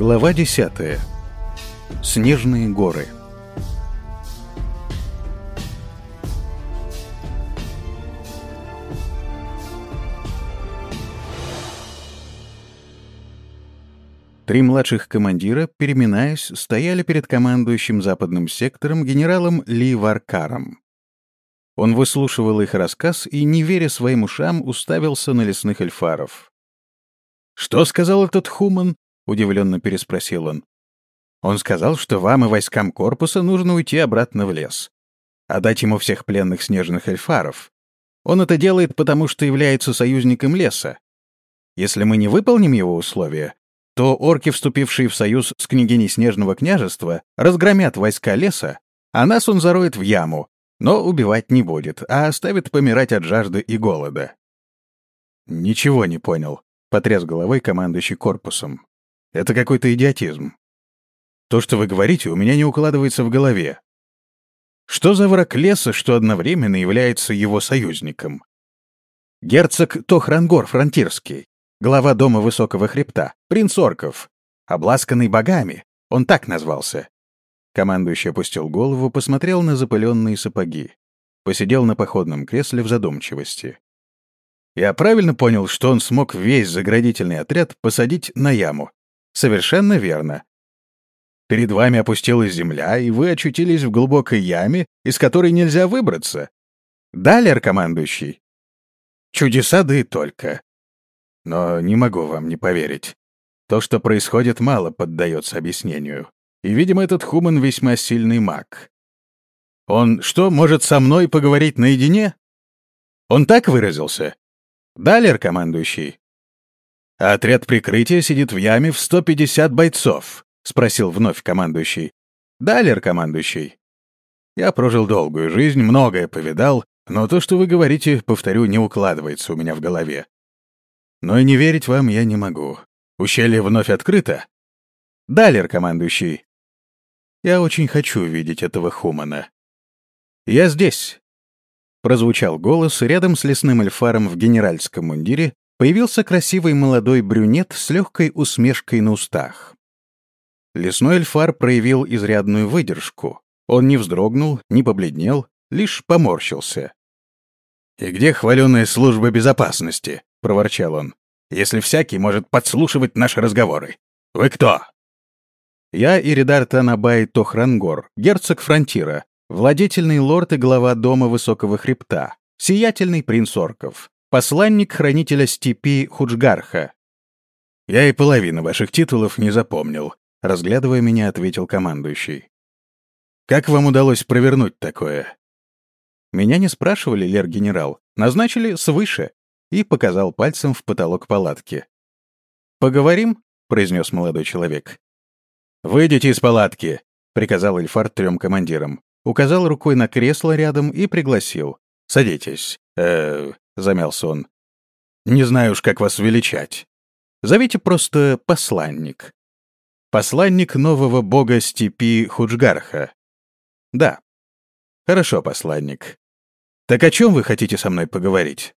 Глава 10. Снежные горы. Три младших командира, переминаясь, стояли перед командующим западным сектором генералом Ли Варкаром. Он выслушивал их рассказ и, не веря своим ушам, уставился на лесных эльфаров. «Что сказал этот Хуман?» — удивленно переспросил он. «Он сказал, что вам и войскам корпуса нужно уйти обратно в лес, отдать ему всех пленных снежных эльфаров. Он это делает, потому что является союзником леса. Если мы не выполним его условия, то орки, вступившие в союз с княгиней Снежного княжества, разгромят войска леса, а нас он зароет в яму, но убивать не будет, а оставит помирать от жажды и голода». «Ничего не понял», — потряс головой командующий корпусом. «Это какой-то идиотизм. То, что вы говорите, у меня не укладывается в голове. Что за враг леса, что одновременно является его союзником? Герцог Тохрангор Фронтирский, глава дома Высокого Хребта, принц орков, обласканный богами, он так назвался». Командующий опустил голову, посмотрел на запыленные сапоги, посидел на походном кресле в задумчивости. «Я правильно понял, что он смог весь заградительный отряд посадить на яму?» «Совершенно верно. Перед вами опустилась земля, и вы очутились в глубокой яме, из которой нельзя выбраться. Да, лер-командующий?» «Чудеса, да и только. Но не могу вам не поверить. То, что происходит, мало поддается объяснению. И, видимо, этот Хуман весьма сильный маг. Он что, может со мной поговорить наедине? Он так выразился?» «Да, лер-командующий?» «А отряд прикрытия сидит в яме в 150 бойцов?» — спросил вновь командующий. «Да, лер-командующий?» «Я прожил долгую жизнь, многое повидал, но то, что вы говорите, повторю, не укладывается у меня в голове. Но и не верить вам я не могу. Ущелье вновь открыто?» «Да, лер-командующий?» «Я очень хочу видеть этого Хумана». «Я здесь!» Прозвучал голос, и рядом с лесным эльфаром в генеральском мундире появился красивый молодой брюнет с легкой усмешкой на устах. Лесной эльфар проявил изрядную выдержку. Он не вздрогнул, не побледнел, лишь поморщился. «И где хваленая служба безопасности?» — проворчал он. «Если всякий может подслушивать наши разговоры. Вы кто?» «Я Иридар Танабай Тохрангор, герцог Фронтира, владетельный лорд и глава дома Высокого Хребта, сиятельный принц орков, посланник хранителя степи Худжгарха». «Я и половину ваших титулов не запомнил», — разглядывая меня, ответил командующий. «Как вам удалось провернуть такое?» «Меня не спрашивали, лер-генерал, назначили свыше», и показал пальцем в потолок палатки. «Поговорим?» — произнес молодой человек. «Выйдите из палатки», — приказал эльфар трем командирам. Указал рукой на кресло рядом и пригласил. «Садитесь. Замялся он. «Не знаю уж, как вас величать. Зовите просто посланник. Посланник нового бога степи Худжгарха». «Да». «Хорошо, посланник. Так о чем вы хотите со мной поговорить?»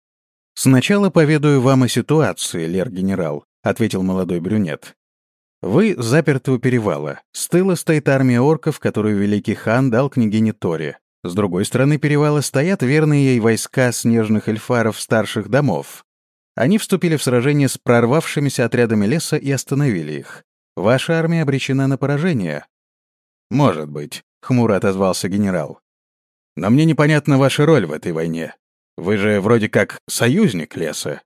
«Сначала поведаю вам о ситуации, лер-генерал», — ответил молодой брюнет. «Вы заперты у перевала. С тыла стоит армия орков, которую великий хан дал княгине Торе. С другой стороны перевала стоят верные ей войска снежных эльфаров старших домов. Они вступили в сражение с прорвавшимися отрядами леса и остановили их. Ваша армия обречена на поражение». «Может быть», — хмуро отозвался генерал. «Но мне непонятна ваша роль в этой войне. Вы же вроде как союзник леса».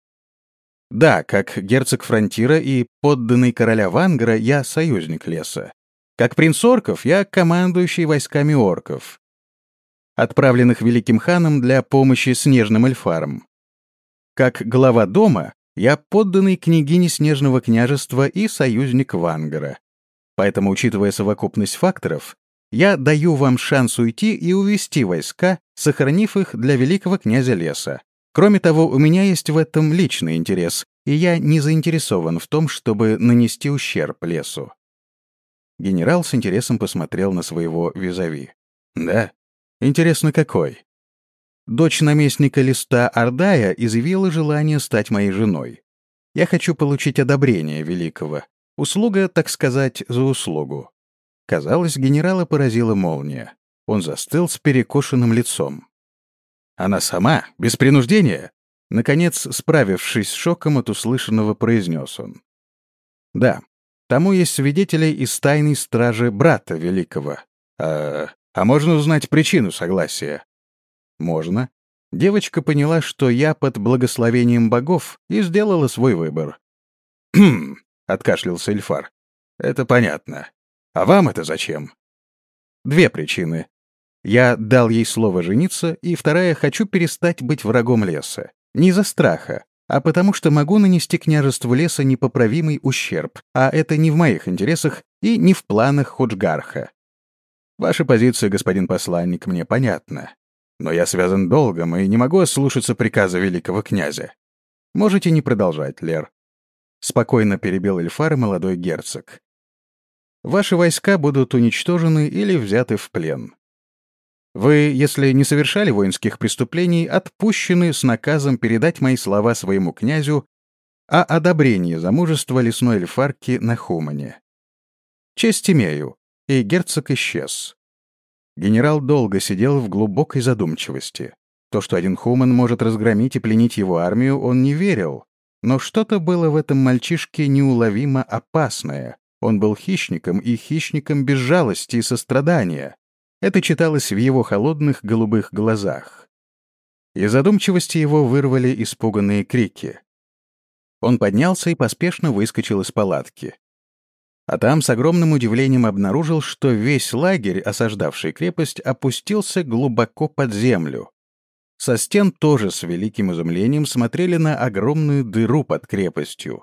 «Да, как герцог Фронтира и подданный короля Вангара я союзник леса. Как принц орков я командующий войсками орков, отправленных великим ханом для помощи снежным эльфарам. Как глава дома я подданный княгине Снежного княжества и союзник Вангара. Поэтому, учитывая совокупность факторов, я даю вам шанс уйти и увести войска, сохранив их для великого князя леса. Кроме того, у меня есть в этом личный интерес, и я не заинтересован в том, чтобы нанести ущерб лесу». Генерал с интересом посмотрел на своего визави. «Да? Интересно, какой?» «Дочь наместника Листа Ардая изъявила желание стать моей женой. Я хочу получить одобрение великого. Услуга, так сказать, за услугу. Казалось, генерала поразила молния. Он застыл с перекошенным лицом. «Она сама? Без принуждения?» Наконец, справившись с шоком от услышанного, произнес он. «Да, тому есть свидетели из тайной стражи брата великого. А можно узнать причину согласия?» «Можно». Девочка поняла, что я под благословением богов, и сделала свой выбор. «Хм», — откашлялся Эльфар. «Это понятно. А вам это зачем?» «Две причины. Я дал ей слово жениться, и вторая — хочу перестать быть врагом леса. Не из-за страха, а потому что могу нанести княжеству леса непоправимый ущерб, а это не в моих интересах и не в планах Ходжгарха. Ваша позиция, господин посланник, мне понятна. Но я связан долгом и не могу ослушаться приказа великого князя. Можете не продолжать, Лер». Спокойно перебил Эльфар молодой герцог. «Ваши войска будут уничтожены или взяты в плен. Вы, если не совершали воинских преступлений, отпущены с наказом передать мои слова своему князю о одобрении замужества лесной эльфарки на Хумане. Честь имею». И герцог исчез. Генерал долго сидел в глубокой задумчивости. То, что один Хуман может разгромить и пленить его армию, он не верил. Но что-то было в этом мальчишке неуловимо опасное. Он был хищником, и хищником без жалости и сострадания. Это читалось в его холодных голубых глазах. Из задумчивости его вырвали испуганные крики. Он поднялся и поспешно выскочил из палатки. А там с огромным удивлением обнаружил, что весь лагерь, осаждавший крепость, опустился глубоко под землю. Со стен тоже с великим изумлением смотрели на огромную дыру под крепостью.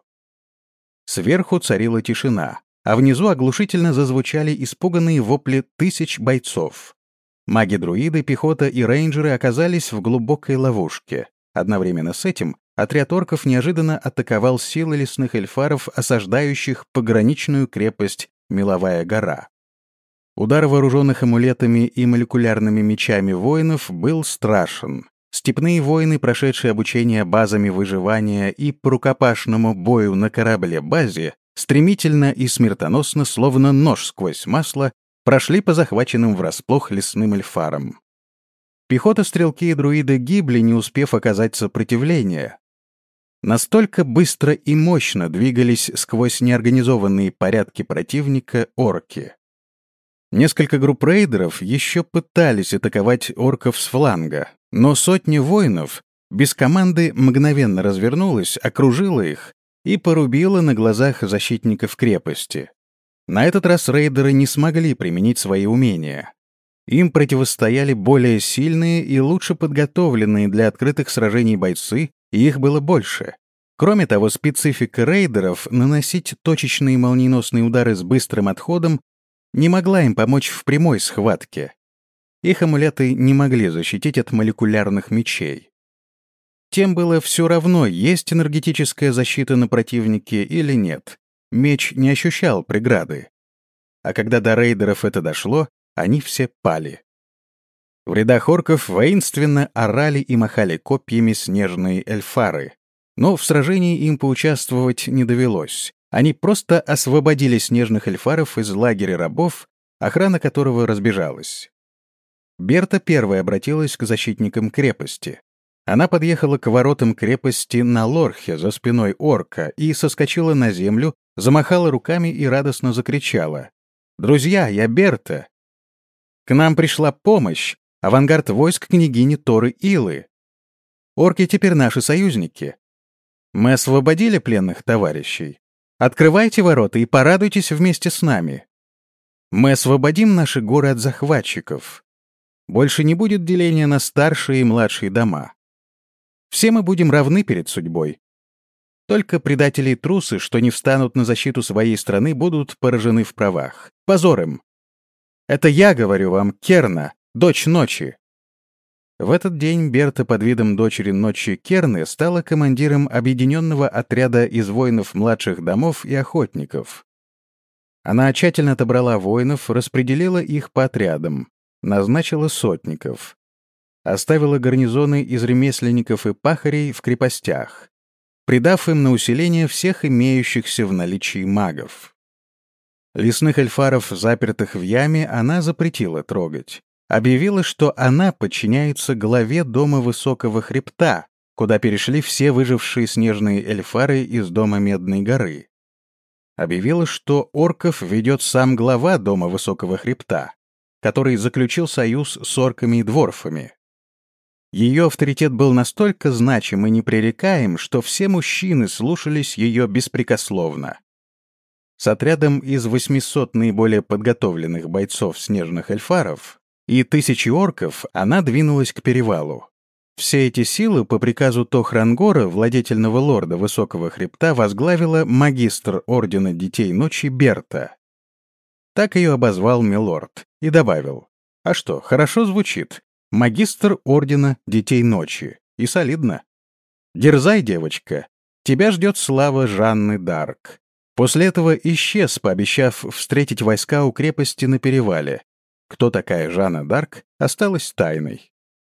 Сверху царила тишина, а внизу оглушительно зазвучали испуганные вопли тысяч бойцов. Маги-друиды, пехота и рейнджеры оказались в глубокой ловушке. Одновременно с этим отряд орков неожиданно атаковал силы лесных эльфаров, осаждающих пограничную крепость Меловая гора. Удар вооруженных амулетами и молекулярными мечами воинов был страшен. Степные воины, прошедшие обучение базами выживания и по рукопашному бою на корабле-базе, стремительно и смертоносно, словно нож сквозь масло, прошли по захваченным врасплох лесным эльфарам. Пехота, стрелки и друиды гибли, не успев оказать сопротивление. Настолько быстро и мощно двигались сквозь неорганизованные порядки противника орки. Несколько групп рейдеров еще пытались атаковать орков с фланга, но сотня воинов без команды мгновенно развернулась, окружила их и порубила на глазах защитников крепости. На этот раз рейдеры не смогли применить свои умения. Им противостояли более сильные и лучше подготовленные для открытых сражений бойцы, и их было больше. Кроме того, специфика рейдеров наносить точечные молниеносные удары с быстрым отходом не могла им помочь в прямой схватке. Их амулеты не могли защитить от молекулярных мечей. Тем было все равно, есть энергетическая защита на противнике или нет. Меч не ощущал преграды. А когда до рейдеров это дошло, они все пали. В рядах орков воинственно орали и махали копьями снежные эльфары. Но в сражении им поучаствовать не довелось. Они просто освободили снежных эльфаров из лагеря рабов, охрана которого разбежалась. Берта первой обратилась к защитникам крепости. Она подъехала к воротам крепости на лорхе за спиной орка и соскочила на землю, замахала руками и радостно закричала: «Друзья, я Берта! К нам пришла помощь, авангард войск княгини Торы Илы. Орки теперь наши союзники. Мы освободили пленных товарищей. Открывайте ворота и порадуйтесь вместе с нами. Мы освободим наши горы от захватчиков. Больше не будет деления на старшие и младшие дома. Все мы будем равны перед судьбой. Только предатели и трусы, что не встанут на защиту своей страны, будут поражены в правах. Позор им! Это я говорю вам, Керна, дочь ночи». В этот день Берта под видом дочери ночи Керны стала командиром объединенного отряда из воинов младших домов и охотников. Она тщательно отобрала воинов, распределила их по отрядам, назначила сотников. Оставила гарнизоны из ремесленников и пахарей в крепостях. придав им на усиление всех имеющихся в наличии магов. Лесных эльфаров, запертых в яме, она запретила трогать. Объявила, что она подчиняется главе Дома Высокого Хребта, куда перешли все выжившие снежные эльфары из Дома Медной горы. Объявила, что орков ведет сам глава Дома Высокого Хребта, который заключил союз с орками и дворфами. Ее авторитет был настолько значим и непререкаем, что все мужчины слушались ее беспрекословно. С отрядом из 800 наиболее подготовленных бойцов снежных эльфаров и 1000 орков она двинулась к перевалу. Все эти силы по приказу Тохрангора, владетельного лорда Высокого Хребта, возглавила магистр Ордена Детей Ночи Берта. Так ее обозвал милорд и добавил: «А что, хорошо звучит. Магистр Ордена Детей Ночи. И солидно. Дерзай, девочка. Тебя ждет слава Жанны Дарк». После этого исчез, пообещав встретить войска у крепости на перевале. Кто такая Жанна Дарк, осталась тайной.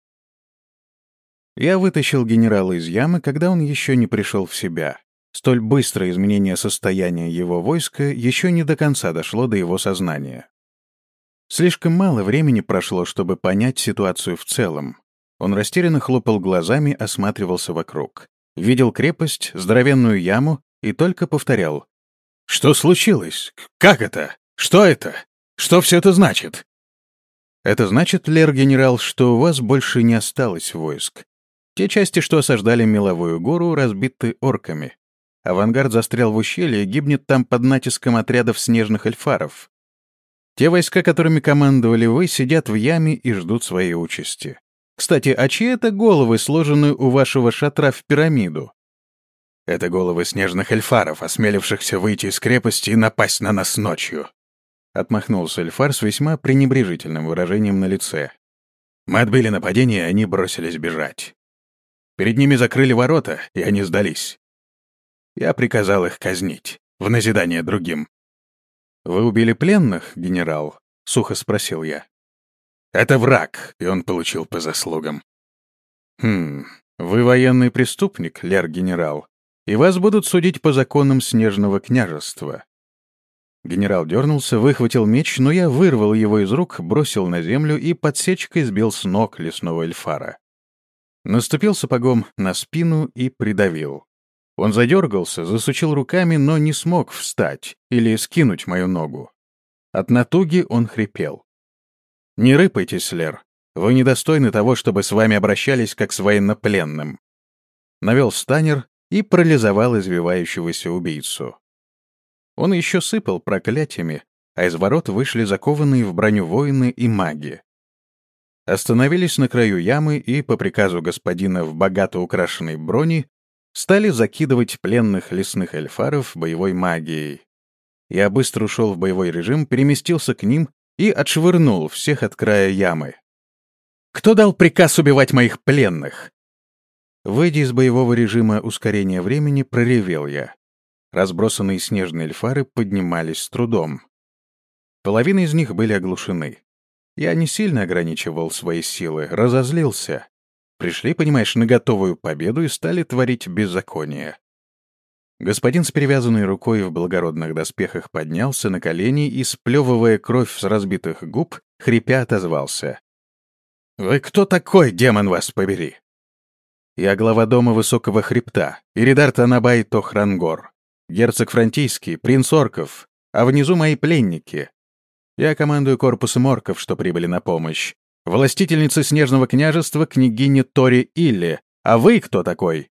Я вытащил генерала из ямы, когда он еще не пришел в себя. Столь быстрое изменение состояния его войска еще не до конца дошло до его сознания. Слишком мало времени прошло, чтобы понять ситуацию в целом. Он растерянно хлопал глазами, осматривался вокруг. Видел крепость, здоровенную яму и только повторял: «Что случилось? Как это? Что это? Что все это значит?» «Это значит, лер-генерал, что у вас больше не осталось войск. Те части, что осаждали Меловую гору, разбиты орками. Авангард застрял в ущелье и гибнет там под натиском отрядов снежных эльфаров. Те войска, которыми командовали вы, сидят в яме и ждут своей участи. Кстати, а чьи это головы, сложены у вашего шатра в пирамиду?» «Это головы снежных эльфаров, осмелившихся выйти из крепости и напасть на нас ночью», — отмахнулся эльфар с весьма пренебрежительным выражением на лице. «Мы отбили нападение, и они бросились бежать. Перед ними закрыли ворота, и они сдались. Я приказал их казнить, в назидание другим». «Вы убили пленных, генерал?» — сухо спросил я. «Это враг, и он получил по заслугам». «Вы военный преступник, лер-генерал, и вас будут судить по законам Снежного княжества». Генерал дернулся, выхватил меч, но я вырвал его из рук, бросил на землю и подсечкой сбил с ног лесного эльфара. Наступил сапогом на спину и придавил. Он задергался, засучил руками, но не смог встать или скинуть мою ногу. От натуги он хрипел. «Не рыпайтесь, лер. Вы недостойны того, чтобы с вами обращались как с военнопленным». Навел станер и парализовал извивающегося убийцу. Он еще сыпал проклятиями, а из ворот вышли закованные в броню воины и маги. Остановились на краю ямы и, по приказу господина в богато украшенной брони, стали закидывать пленных лесных эльфаров боевой магией. Я быстро ушел в боевой режим, переместился к ним и отшвырнул всех от края ямы. «Кто дал приказ убивать моих пленных?» Выйдя из боевого режима ускорения времени, проревел я. Разбросанные снежные эльфары поднимались с трудом. Половина из них были оглушены. Я не сильно ограничивал свои силы, разозлился. Пришли, понимаешь, на готовую победу и стали творить беззаконие. Господин с перевязанной рукой в благородных доспехах поднялся на колени и, сплевывая кровь с разбитых губ, хрипя отозвался: «Вы кто такой, демон вас побери?» «Я глава Дома Высокого Хребта, Иридар Танабай Тохрангор, герцог Франтийский, принц орков, а внизу мои пленники. Я командую корпусом орков, что прибыли на помощь. Властительница Снежного княжества, княгиня Тори Илли. А вы кто такой?»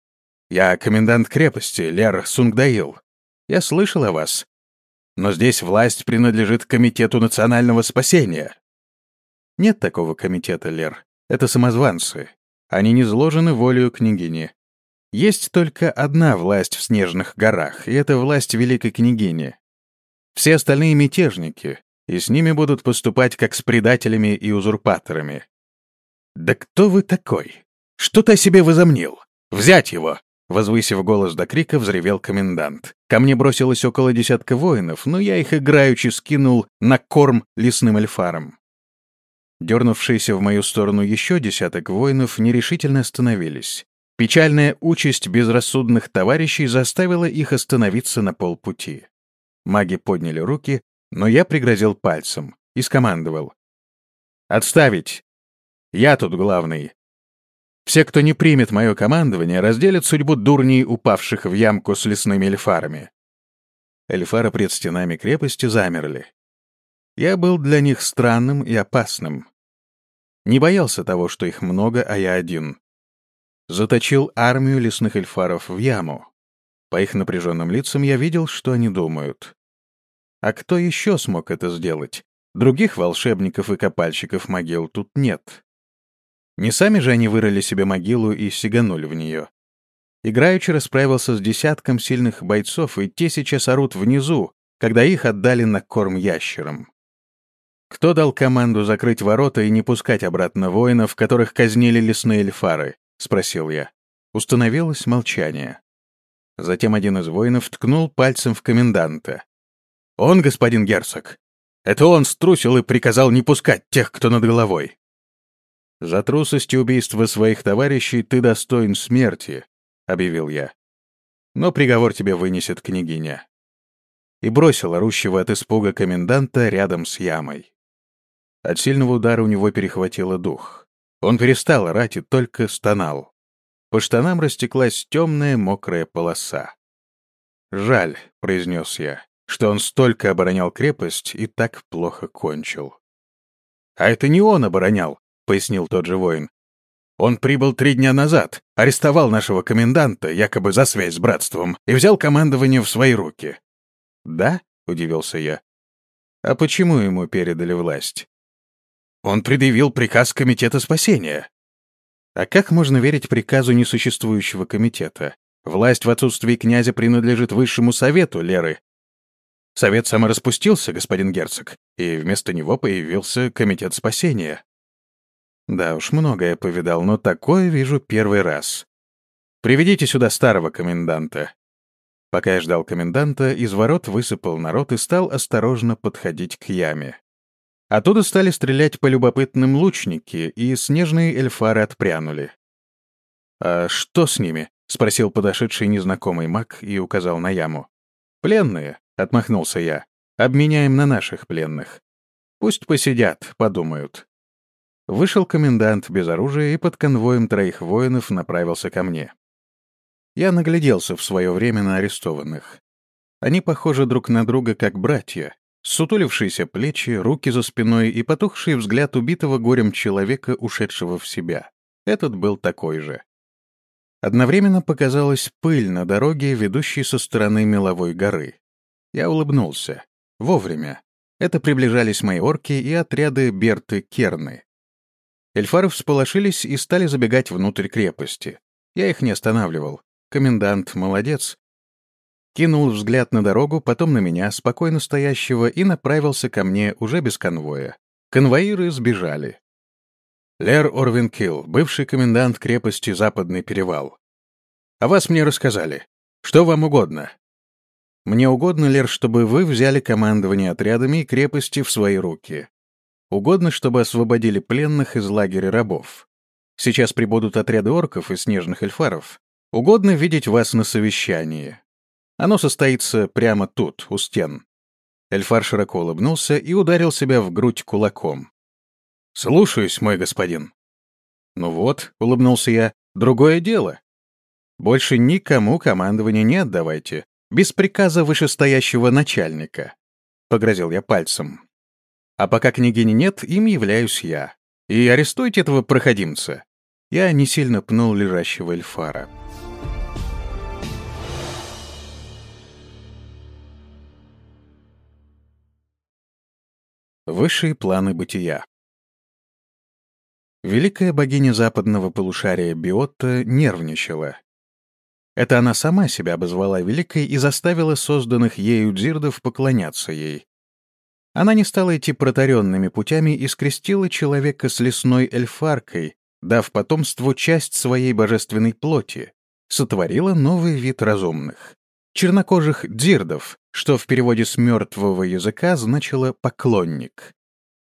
«Я комендант крепости, Лер Сунгдаил. Я слышал о вас. Но здесь власть принадлежит Комитету национального спасения». «Нет такого комитета, Лер. Это самозванцы. Они низложены волею княгини. Есть только одна власть в Снежных горах, и это власть великой княгини. Все остальные мятежники, и с ними будут поступать как с предателями и узурпаторами». «Да кто вы такой? Что ты о себе возомнил? Взять его!» Возвысив голос до крика, взревел комендант. Ко мне бросилось около десятка воинов, но я их играючи скинул на корм лесным эльфарам. Дернувшиеся в мою сторону еще десяток воинов нерешительно остановились. Печальная участь безрассудных товарищей заставила их остановиться на полпути. Маги подняли руки, но я пригрозил пальцем и скомандовал: «Отставить! Я тут главный. Все, кто не примет мое командование, разделят судьбу дурней, упавших в ямку с лесными эльфарами». Эльфары пред стенами крепости замерли. Я был для них странным и опасным. Не боялся того, что их много, а я один. Заточил армию лесных эльфаров в яму. По их напряженным лицам я видел, что они думают. А кто еще смог это сделать? Других волшебников и копальщиков могил тут нет. Не сами же они вырыли себе могилу и сиганули в нее. Играючи расправился с десятком сильных бойцов, и те сейчас орут внизу, когда их отдали на корм ящерам. Кто дал команду закрыть ворота и не пускать обратно воинов, которых казнили лесные эльфары? — спросил я. Установилось молчание. Затем один из воинов ткнул пальцем в коменданта. «Он, господин герцог! Это он струсил и приказал не пускать тех, кто над головой!» «За трусость и убийство своих товарищей ты достоин смерти», — объявил я. «Но приговор тебе вынесет княгиня». И бросил орущего от испуга коменданта рядом с ямой. От сильного удара у него перехватило дух. Он перестал орать и только стонал. По штанам растеклась темная мокрая полоса. «Жаль», — произнес я, — «что он столько оборонял крепость и так плохо кончил». «А это не он оборонял», — пояснил тот же воин. «Он прибыл 3 дня назад, арестовал нашего коменданта, якобы за связь с братством, и взял командование в свои руки». «Да?» — удивился я. «А почему ему передали власть?» «Он предъявил приказ Комитета спасения». «А как можно верить приказу несуществующего комитета? Власть в отсутствии князя принадлежит Высшему Совету, Леры. Совет самораспустился, господин герцог, и вместо него появился Комитет спасения». «Да уж, многое повидал, но такое вижу первый раз. Приведите сюда старого коменданта». Пока я ждал коменданта, из ворот высыпал народ и стал осторожно подходить к яме. Оттуда стали стрелять по любопытным лучники, и снежные эльфары отпрянули. «А что с ними?» — спросил подошедший незнакомый маг и указал на яму. «Пленные», — отмахнулся я. «Обменяем на наших пленных. Пусть посидят, подумают». Вышел комендант без оружия и под конвоем 3 воинов направился ко мне. Я нагляделся в свое время на арестованных. Они похожи друг на друга как братья. Сутулившиеся плечи, руки за спиной и потухший взгляд убитого горем человека, ушедшего в себя. Этот был такой же. Одновременно показалась пыль на дороге, ведущей со стороны Меловой горы. Я улыбнулся. Вовремя. Это приближались мои орки и отряды Берты-Керны. Эльфары всполошились и стали забегать внутрь крепости. Я их не останавливал. Комендант молодец. Кинул взгляд на дорогу, потом на меня, спокойно стоящего, и направился ко мне уже без конвоя. Конвоиры сбежали. Лер Орвинкилл, бывший комендант крепости Западный Перевал. О вас мне рассказали. Что вам угодно? Мне угодно, Лер, чтобы вы взяли командование отрядами и крепости в свои руки. Угодно, чтобы освободили пленных из лагеря рабов. Сейчас прибудут отряды орков и снежных эльфаров. Угодно видеть вас на совещании. Оно состоится прямо тут, у стен». Эльфар широко улыбнулся и ударил себя в грудь кулаком. «Слушаюсь, мой господин». «Ну вот», — улыбнулся я, — «другое дело. Больше никому командование не отдавайте, без приказа вышестоящего начальника», — погрозил я пальцем. «А пока княгини нет, им являюсь я. И арестуйте этого проходимца». Я не сильно пнул лежащего эльфара. Высшие планы бытия. Великая богиня западного полушария Биотта нервничала. Это она сама себя обозвала великой и заставила созданных ею дзирдов поклоняться ей. Она не стала идти протаренными путями и скрестила человека с лесной эльфаркой, дав потомству часть своей божественной плоти, сотворила новый вид разумных. Чернокожих дзирдов, что в переводе с мертвого языка значило «поклонник».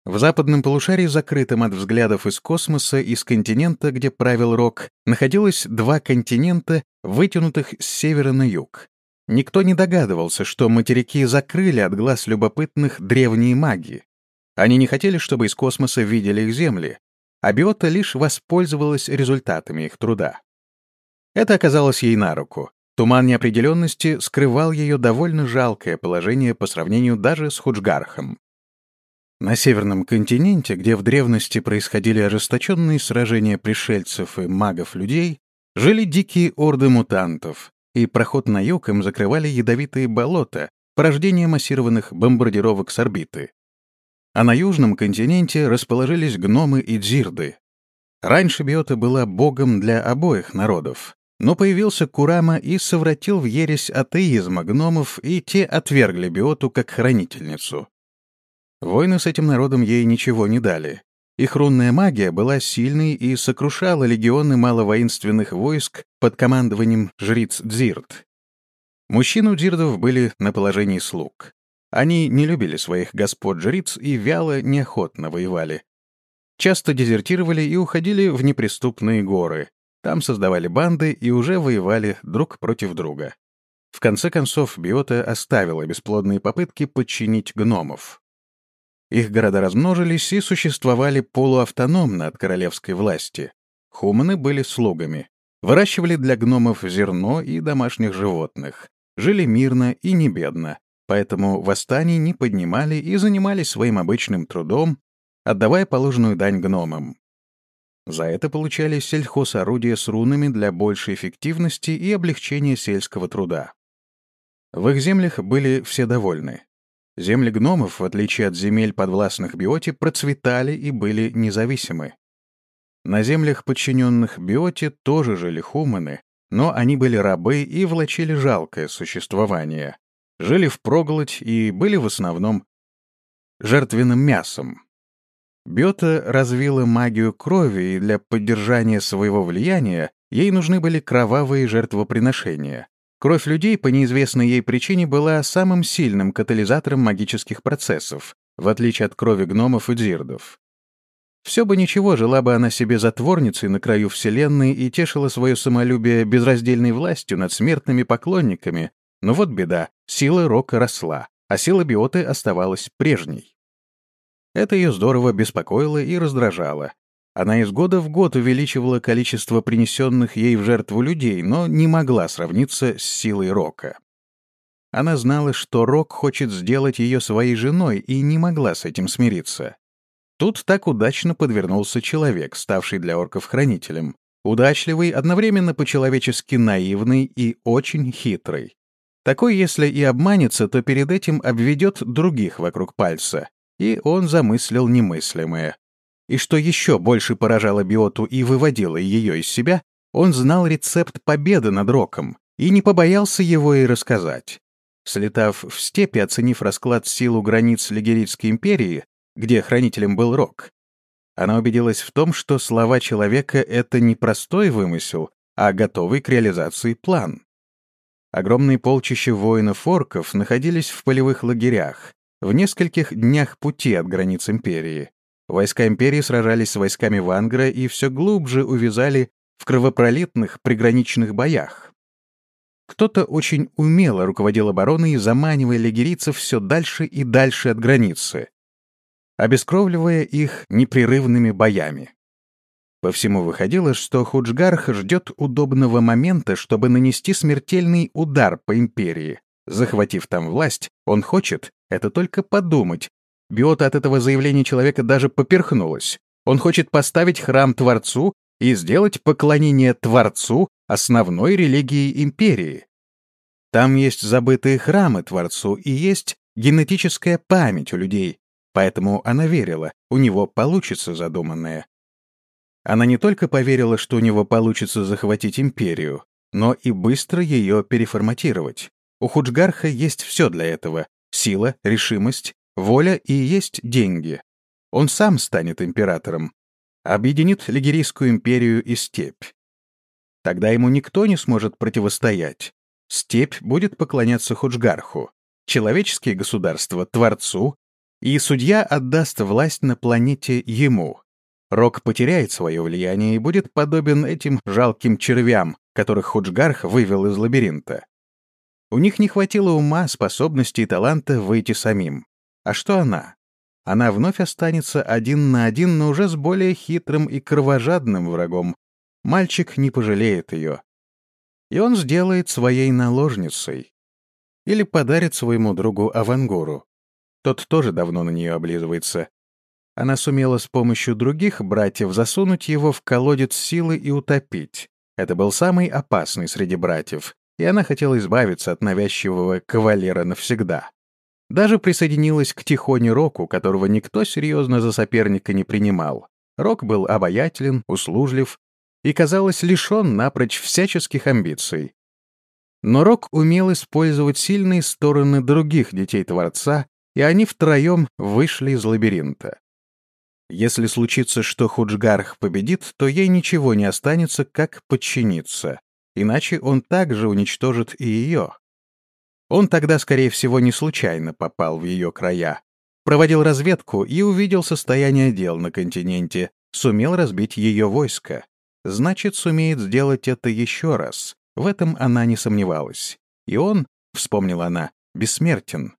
В западном полушарии, закрытом от взглядов из космоса, из континента, где правил Рок, находилось два континента, вытянутых с севера на юг. Никто не догадывался, что материки закрыли от глаз любопытных древние маги. Они не хотели, чтобы из космоса видели их земли, а Биота лишь воспользовалась результатами их труда. Это оказалось ей на руку. Туман неопределенности скрывал ее довольно жалкое положение по сравнению даже с Худжгархом. На Северном континенте, где в древности происходили ожесточенные сражения пришельцев и магов-людей, жили дикие орды мутантов, и проход на юг им закрывали ядовитые болота, порождение массированных бомбардировок с орбиты. А на Южном континенте расположились гномы и дзирды. Раньше Биота была богом для обоих народов, но появился Курама и совратил в ересь атеизма гномов, и те отвергли Биоту как хранительницу. Войны с этим народом ей ничего не дали. Их рунная магия была сильной и сокрушала легионы маловоинственных войск под командованием жриц Дзирд. Мужчины у дзирдов были на положении слуг. Они не любили своих господ-жриц и вяло, неохотно воевали. Часто дезертировали и уходили в неприступные горы. Там создавали банды и уже воевали друг против друга. В конце концов, Биота оставила бесплодные попытки подчинить гномов. Их города размножились и существовали полуавтономно от королевской власти. Хуманы были слугами, выращивали для гномов зерно и домашних животных, жили мирно и не бедно, поэтому восстаний не поднимали и занимались своим обычным трудом, отдавая положенную дань гномам. За это получали сельхозорудия с рунами для большей эффективности и облегчения сельского труда. В их землях были все довольны. Земли гномов, в отличие от земель, подвластных Биоте, процветали и были независимы. На землях, подчиненных Биоте, тоже жили хуманы, но они были рабы и влачили жалкое существование. Жили впроголодь и были в основном жертвенным мясом. Биота развила магию крови, и для поддержания своего влияния ей нужны были кровавые жертвоприношения. Кровь людей по неизвестной ей причине была самым сильным катализатором магических процессов, в отличие от крови гномов и дзирдов. Все бы ничего, жила бы она себе затворницей на краю Вселенной и тешила свое самолюбие безраздельной властью над смертными поклонниками, но вот беда, сила Рока росла, а сила Биоты оставалась прежней. Это ее здорово беспокоило и раздражало. Она из года в год увеличивала количество принесенных ей в жертву людей, но не могла сравниться с силой Рока. Она знала, что Рок хочет сделать ее своей женой, и не могла с этим смириться. Тут так удачно подвернулся человек, ставший для орков хранителем. Удачливый, одновременно по-человечески наивный и очень хитрый. Такой, если и обманется, то перед этим обведет других вокруг пальца. И он замыслил немыслимое. И что еще больше поражало Биоту и выводило ее из себя, он знал рецепт победы над Роком и не побоялся его и рассказать. Слетав в степи, оценив расклад сил у границ Лигерийской империи, где хранителем был Рок, она убедилась в том, что слова человека — это не простой вымысел, а готовый к реализации план. Огромные полчища воинов-орков находились в полевых лагерях, в нескольких днях пути от границ империи. Войска империи сражались с войсками Вангра и все глубже увязали в кровопролитных приграничных боях. Кто-то очень умело руководил обороной, заманивая лигерийцев все дальше и дальше от границы, обескровливая их непрерывными боями. По всему выходило, что Худжгарх ждет удобного момента, чтобы нанести смертельный удар по империи. Захватив там власть, он хочет, это только подумать. Биота от этого заявления человека даже поперхнулась. Он хочет поставить храм Творцу и сделать поклонение Творцу основной религией империи. Там есть забытые храмы Творцу и есть генетическая память у людей, поэтому она верила, у него получится задуманное. Она не только поверила, что у него получится захватить империю, но и быстро ее переформатировать. У Худжгарха есть все для этого — сила, решимость, воля и есть деньги. Он сам станет императором, объединит Лигерийскую империю и степь. Тогда ему никто не сможет противостоять. Степь будет поклоняться Худжгарху, человеческие государства — Творцу, и судья отдаст власть на планете ему. Рок потеряет свое влияние и будет подобен этим жалким червям, которых Худжгарх вывел из лабиринта. У них не хватило ума, способности и таланта выйти самим. А что она? Она вновь останется один на один, но уже с более хитрым и кровожадным врагом. Мальчик не пожалеет ее. И он сделает своей наложницей. Или подарит своему другу Авангуру. Тот тоже давно на нее облизывается. Она сумела с помощью других братьев засунуть его в колодец силы и утопить. Это был самый опасный среди братьев, и она хотела избавиться от навязчивого кавалера навсегда. Даже присоединилась к Тихоне Року, которого никто серьезно за соперника не принимал. Рок был обаятелен, услужлив и, казалось, лишен напрочь всяческих амбиций. Но Рок умел использовать сильные стороны других детей Творца, и они втроем вышли из лабиринта. Если случится, что Худжгарх победит, то ей ничего не останется, как подчиниться, иначе он также уничтожит и ее. Он тогда, скорее всего, не случайно попал в ее края, проводил разведку и увидел состояние дел на континенте, сумел разбить ее войско. Значит, сумеет сделать это еще раз. В этом она не сомневалась. И он, вспомнила она, бессмертен.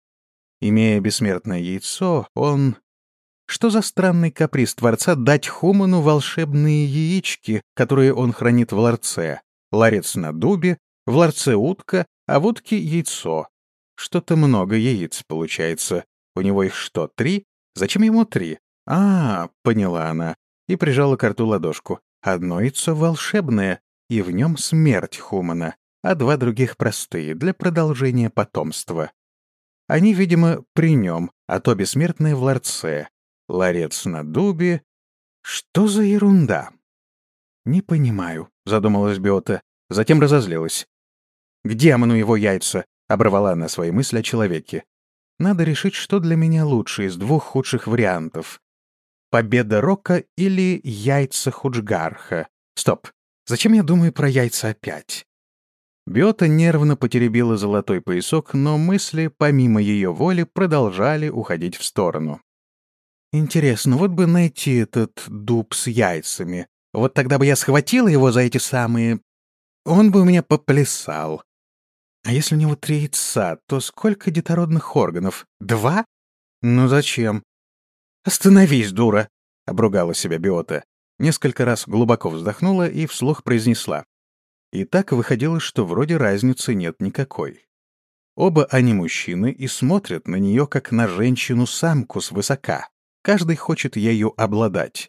Имея бессмертное яйцо, он... Что за странный каприз Творца дать Хуману волшебные яички, которые он хранит в ларце? Ларец на дубе, в ларце утка, а в утке яйцо. Что-то много яиц получается. У него их что, 3? Зачем ему 3? Поняла она и прижала к рту ладошку. Одно яйцо волшебное, и в нем смерть Хумана, а 2 других простые, для продолжения потомства. Они, видимо, при нем, а то бессмертное в ларце. Ларец на дубе. Что за ерунда? Не понимаю, задумалась Биота, затем разозлилась. К демону его яйца, оборвала она свои мысли о человеке. Надо решить, что для меня лучше из 2 худших вариантов. Победа Рока или яйца Худжгарха. Стоп, зачем я думаю про яйца опять? Биота нервно потеребила золотой поясок, но мысли, помимо ее воли, продолжали уходить в сторону. Интересно, вот бы найти этот дуб с яйцами. Вот тогда бы я схватила его за эти самые... Он бы у меня поплясал. А если у него 3 яйца, то сколько детородных органов? 2? Ну зачем? Остановись, дура! — обругала себя Биота. Несколько раз глубоко вздохнула и вслух произнесла. И так выходило, что вроде разницы нет никакой. Оба они мужчины и смотрят на нее, как на женщину-самку свысока. Каждый хочет ею обладать.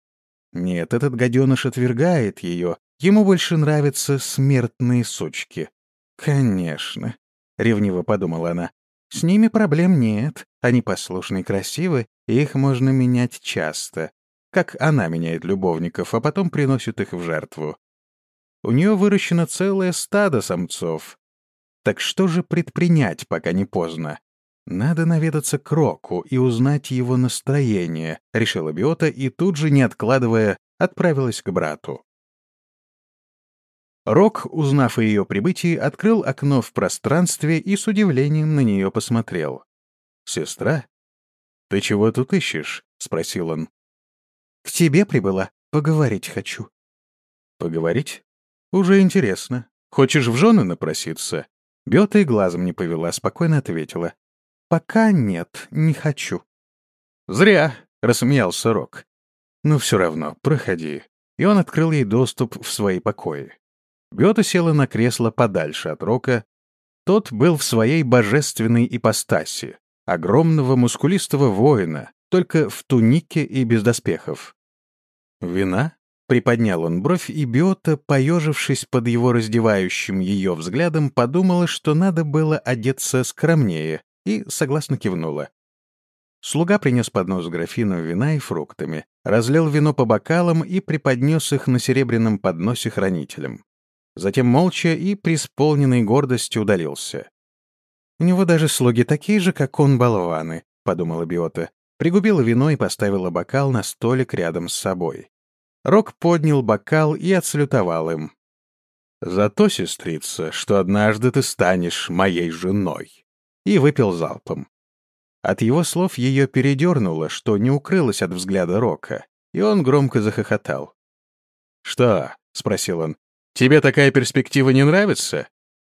Нет, этот гаденыш отвергает ее. Ему больше нравятся смертные сучки. Конечно, — ревниво подумала она. С ними проблем нет. Они послушны и красивы, и их можно менять часто. Как она меняет любовников, а потом приносит их в жертву. У нее выращено целое стадо самцов. Так что же предпринять, пока не поздно? «Надо наведаться к Року и узнать его настроение», — решила Биота и тут же, не откладывая, отправилась к брату. Рок, узнав о ее прибытии, открыл окно в пространстве и с удивлением на нее посмотрел. «Сестра? Ты чего тут ищешь?» — спросил он. «К тебе прибыла. Поговорить хочу». «Поговорить? Уже интересно. Хочешь в жены напроситься?» Биота и глазом не повела, спокойно ответила. «Пока нет, не хочу». «Зря», — рассмеялся Рок. «Ну все равно, проходи». И он открыл ей доступ в свои покои. Биота села на кресло подальше от Рока. Тот был в своей божественной ипостаси, огромного мускулистого воина, только в тунике и без доспехов. «Вина?» — приподнял он бровь, и Биота, поежившись под его раздевающим ее взглядом, подумала, что надо было одеться скромнее, и согласно кивнула. Слуга принес поднос с графином вина и фруктами, разлил вино по бокалам и преподнес их на серебряном подносе хранителям. Затем молча и преисполненной гордостью удалился. «У него даже слуги такие же, как он, болваны», — подумала Биота. Пригубила вино и поставила бокал на столик рядом с собой. Рок поднял бокал и отсалютовал им. «За то, сестрица, что однажды ты станешь моей женой», и выпил залпом. От его слов ее передернуло, что не укрылось от взгляда Рока, и он громко захохотал. «Что?» — спросил он. «Тебе такая перспектива не нравится?»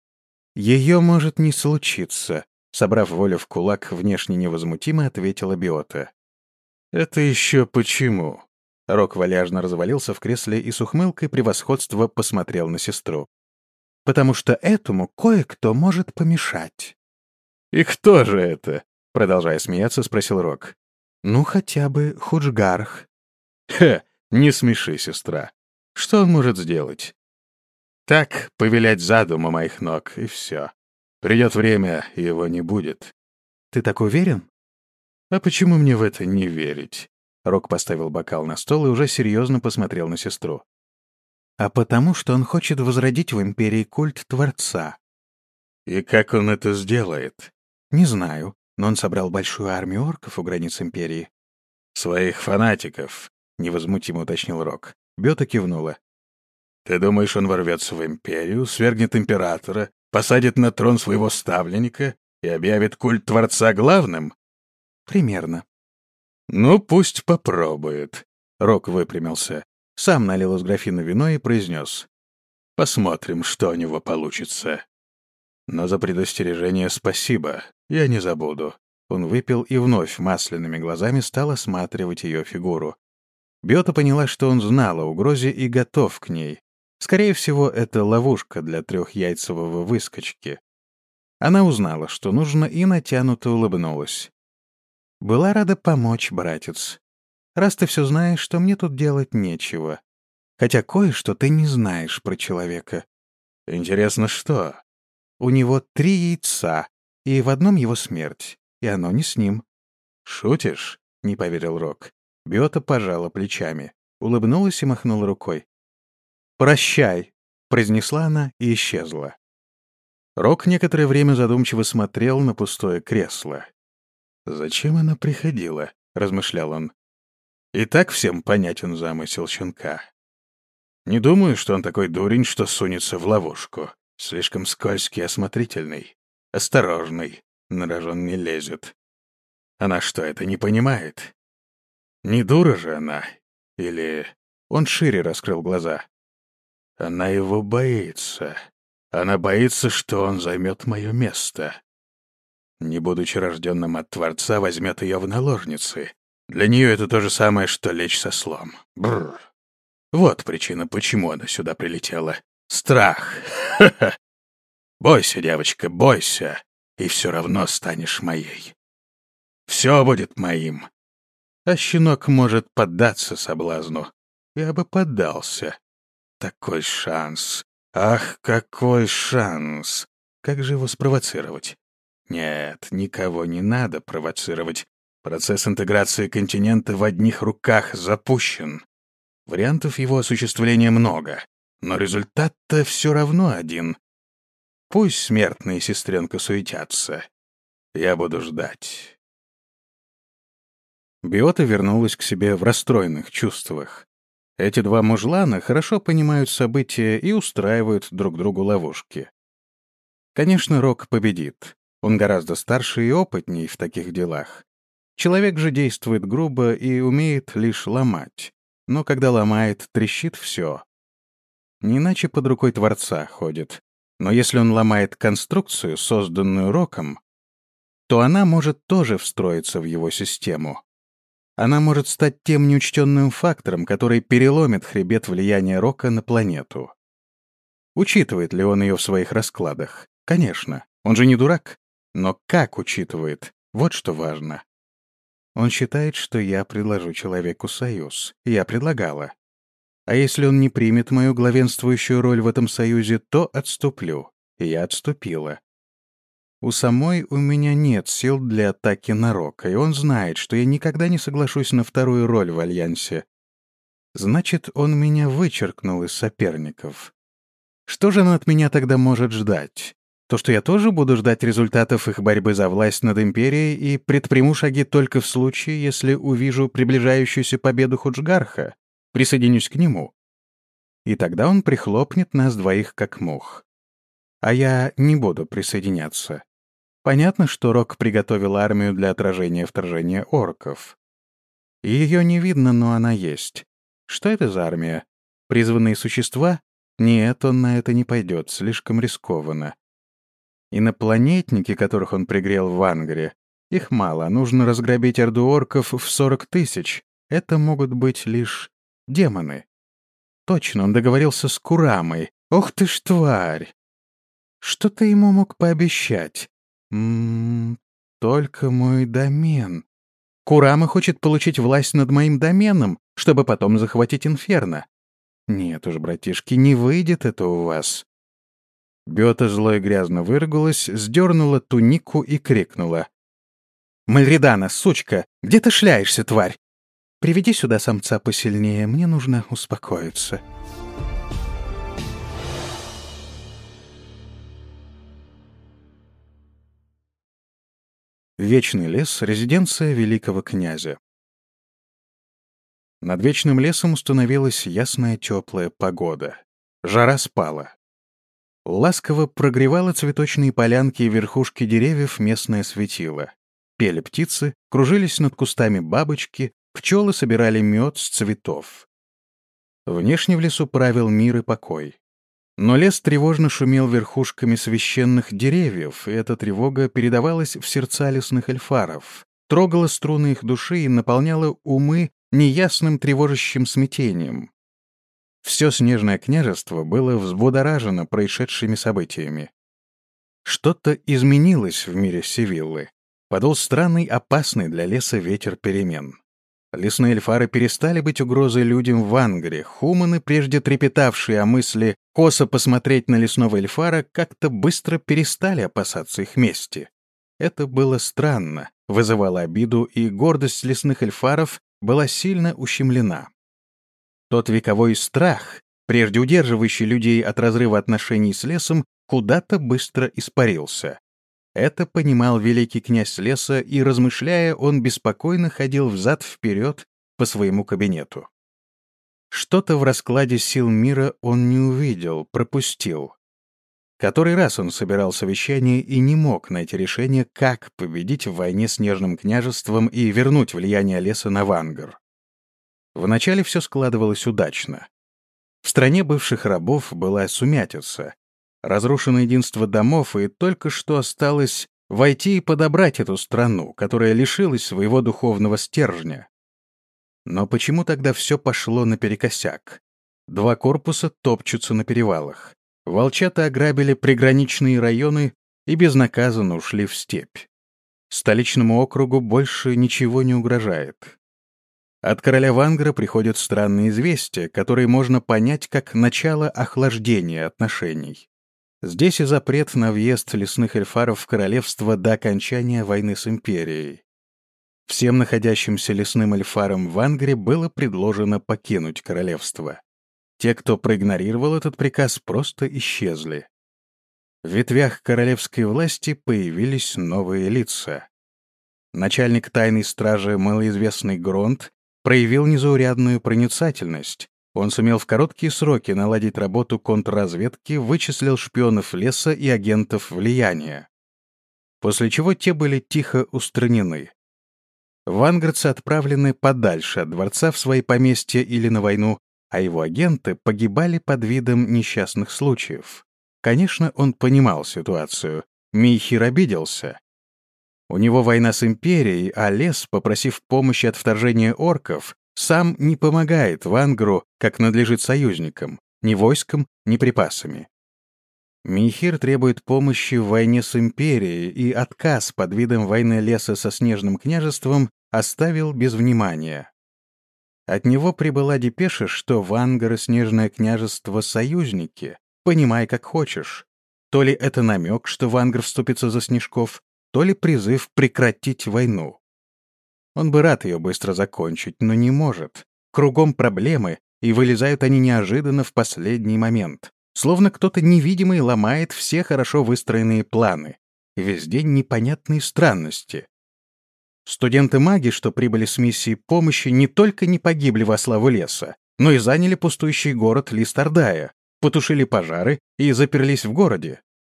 «Ее может не случиться», — собрав волю в кулак, внешне невозмутимо ответила Биота. «Это еще почему?» Рок вальяжно развалился в кресле и с ухмылкой превосходства посмотрел на сестру. «Потому что этому кое-кто может помешать». «И кто же это?» — продолжая смеяться, спросил Рок. «Ну, хотя бы Худжгарх». Не смеши, сестра. Что он может сделать? Так, повилять задум у моих ног, и все. Придет время, и его не будет». «Ты так уверен?» «А почему мне в это не верить?» Рок поставил бокал на стол и уже серьезно посмотрел на сестру. «А потому что он хочет возродить в Империи культ Творца». «И как он это сделает?» «Не знаю, но он собрал большую армию орков у границ Империи». «Своих фанатиков», — невозмутимо уточнил Рок. Бета кивнула. «Ты думаешь, он ворвется в Империю, свергнет императора, посадит на трон своего ставленника и объявит культ Творца главным?» «Примерно». «Ну, пусть попробует». Рок выпрямился. Сам налил из графина вино и произнес. «Посмотрим, что у него получится. Но за предостережение спасибо, я не забуду». Он выпил и вновь масляными глазами стал осматривать ее фигуру. Биота поняла, что он знал о угрозе и готов к ней. Скорее всего, это ловушка для трехяйцевого выскочки. Она узнала, что нужно, и натянуто улыбнулась. «Была рада помочь, братец. Раз ты все знаешь, что мне тут делать нечего. Хотя кое-что ты не знаешь про человека». «Интересно, что?» «У него 3 яйца, и в одном его смерть, и оно не с ним». «Шутишь?» — не поверил Рок. Биота пожала плечами, улыбнулась и махнула рукой. «Прощай», — произнесла она и исчезла. Рок некоторое время задумчиво смотрел на пустое кресло. «Зачем она приходила?» — размышлял он. «И так всем понятен замысел щенка. Не думаю, что он такой дурень, что сунется в ловушку. Слишком скользкий и осмотрительный. Осторожный, на рожон не лезет. Она что, это не понимает? Не дура же она? Или...» Он шире раскрыл глаза. «Она его боится. Она боится, что он займет мое место. Не будучи рожденным от Творца, возьмет ее в наложницы. Для нее это то же самое, что лечь со слом. Бррр. Вот причина, почему она сюда прилетела. Страх. Ха-ха. Бойся, девочка, бойся, и все равно станешь моей. Все будет моим. А щенок может поддаться соблазну. Я бы поддался. Такой шанс. Ах, какой шанс. Как же его спровоцировать? Нет, никого не надо провоцировать. Процесс интеграции континента в одних руках запущен. Вариантов его осуществления много, но результат-то все равно один. Пусть смертные сестренка суетятся. Я буду ждать». Биота вернулась к себе в расстроенных чувствах. Эти два мужлана хорошо понимают события и устраивают друг другу ловушки. Конечно, Рок победит. Он гораздо старше и опытней в таких делах. Человек же действует грубо и умеет лишь ломать. Но когда ломает, трещит все. Не иначе под рукой Творца ходит. Но если он ломает конструкцию, созданную Роком, то она может тоже встроиться в его систему. Она может стать тем неучтенным фактором, который переломит хребет влияния Рока на планету. Учитывает ли он ее в своих раскладах? Конечно, он же не дурак. Но как учитывает? Вот что важно. Он считает, что я предложу человеку союз. Я предлагала. А если он не примет мою главенствующую роль в этом союзе, то отступлю. И я отступила. У самой у меня нет сил для атаки на Рока, и он знает, что я никогда не соглашусь на вторую роль в Альянсе. Значит, он меня вычеркнул из соперников. Что же он от меня тогда может ждать? То, что я тоже буду ждать результатов их борьбы за власть над Империей и предприму шаги только в случае, если увижу приближающуюся победу Худжгарха, присоединюсь к нему. И тогда он прихлопнет нас двоих как мух. А я не буду присоединяться. Понятно, что Рок приготовил армию для отражения вторжения орков. Ее не видно, но она есть. Что это за армия? Призванные существа? Нет, он на это не пойдет, слишком рискованно. Инопланетники, которых он пригрел в Ангаре, их мало, нужно разграбить орду орков в 40 тысяч. Это могут быть лишь демоны. Точно, он договорился с Курамой. Ох ты ж тварь! Что ты ему мог пообещать? Только мой домен. Курама хочет получить власть над моим доменом, чтобы потом захватить Инферно. Нет уж, братишки, не выйдет это у вас. Бета зло и грязно выругалась, сдернула тунику и крикнула. «Мальридана, сучка, где ты шляешься, тварь? Приведи сюда самца посильнее, мне нужно успокоиться». Вечный лес — резиденция великого князя. Над вечным лесом установилась ясная теплая погода. Жара спала. Ласково прогревало цветочные полянки и верхушки деревьев местное светило. Пели птицы, кружились над кустами бабочки, пчелы собирали мед с цветов. Внешне в лесу правил мир и покой. Но лес тревожно шумел верхушками священных деревьев, и эта тревога передавалась в сердца лесных эльфаров, трогала струны их души и наполняла умы неясным тревожащим смятением. Все снежное княжество было взбудоражено происшедшими событиями. Что-то изменилось в мире Севиллы. Подул странный, опасный для леса ветер перемен. Лесные эльфары перестали быть угрозой людям в Ангаре. Хуманы, прежде трепетавшие о мысли косо посмотреть на лесного эльфара, как-то быстро перестали опасаться их мести. Это было странно, вызывало обиду, и гордость лесных эльфаров была сильно ущемлена. Тот вековой страх, прежде удерживающий людей от разрыва отношений с лесом, куда-то быстро испарился. Это понимал великий князь леса, и, размышляя, он беспокойно ходил взад-вперед по своему кабинету. Что-то в раскладе сил мира он не увидел, пропустил. Который раз он собирал совещание и не мог найти решение, как победить в войне с Снежным княжеством и вернуть влияние леса на Вангар. Вначале все складывалось удачно. В стране бывших рабов была сумятица. Разрушено единство домов, и только что осталось войти и подобрать эту страну, которая лишилась своего духовного стержня. Но почему тогда все пошло наперекосяк? Два корпуса топчутся на перевалах. Волчата ограбили приграничные районы и безнаказанно ушли в степь. Столичному округу больше ничего не угрожает. От короля Вангара приходят странные известия, которые можно понять как начало охлаждения отношений. Здесь и запрет на въезд лесных эльфаров в королевство до окончания войны с империей. Всем находящимся лесным эльфарам в Ангаре было предложено покинуть королевство. Те, кто проигнорировал этот приказ, просто исчезли. В ветвях королевской власти появились новые лица. Начальник тайной стражи, малоизвестный Гронт, проявил незаурядную проницательность. Он сумел в короткие сроки наладить работу контрразведки, вычислил шпионов леса и агентов влияния. После чего те были тихо устранены. Вангардцы отправлены подальше от дворца в свои поместья или на войну, а его агенты погибали под видом несчастных случаев. Конечно, он понимал ситуацию. Мейхир обиделся. У него война с империей, а лес, попросив помощи от вторжения орков, сам не помогает Вангару, как надлежит союзникам, ни войском, ни припасами. Мейхир требует помощи в войне с империей, и отказ под видом войны леса со Снежным княжеством оставил без внимания. От него прибыла депеша, что Вангар и Снежное княжество — союзники, понимай как хочешь. То ли это намек, что Вангар вступится за Снежков, то ли призыв прекратить войну. Он бы рад ее быстро закончить, но не может. Кругом проблемы, и вылезают они неожиданно в последний момент. Словно кто-то невидимый ломает все хорошо выстроенные планы. И везде непонятные странности. Студенты-маги, что прибыли с миссией помощи, не только не погибли во славу леса, но и заняли пустующий город Листардая, потушили пожары и заперлись в городе.